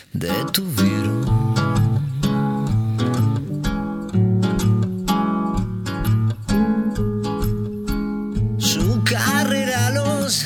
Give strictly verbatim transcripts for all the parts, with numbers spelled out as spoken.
detuvieron. Su carrera los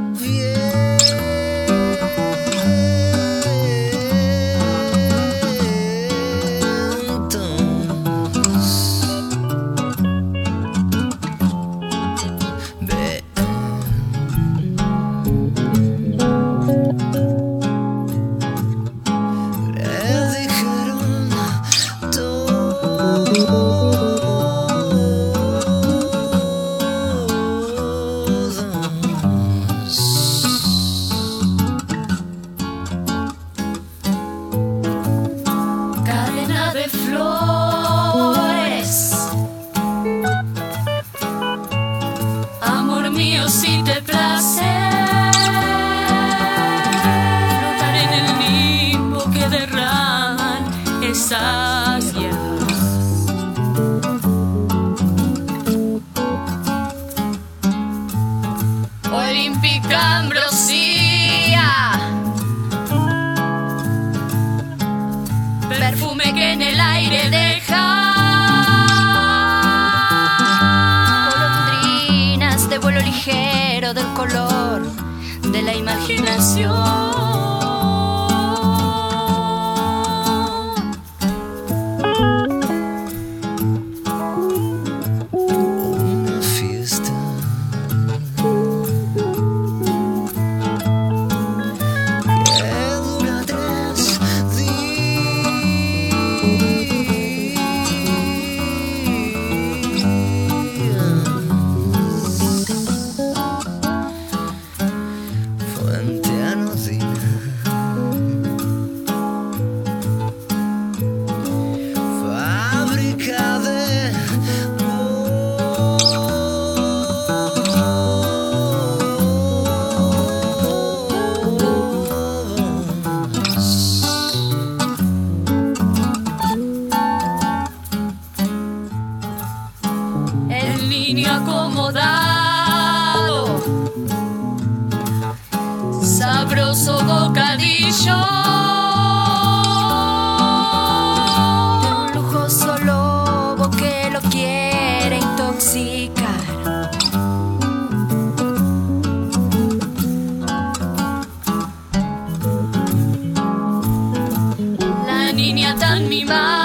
mío, si te place flotar en el limbo que derraman esas hierbas. Olímpica ambrosía, perfume que en el aire deja vuelo ligero del color de la imaginación. Una fiesta que dura tres fuente anodina, fábrica de en línea acomodado, sabroso bocadillo de un lujoso lobo que lo quiere intoxicar. la niña tan mimada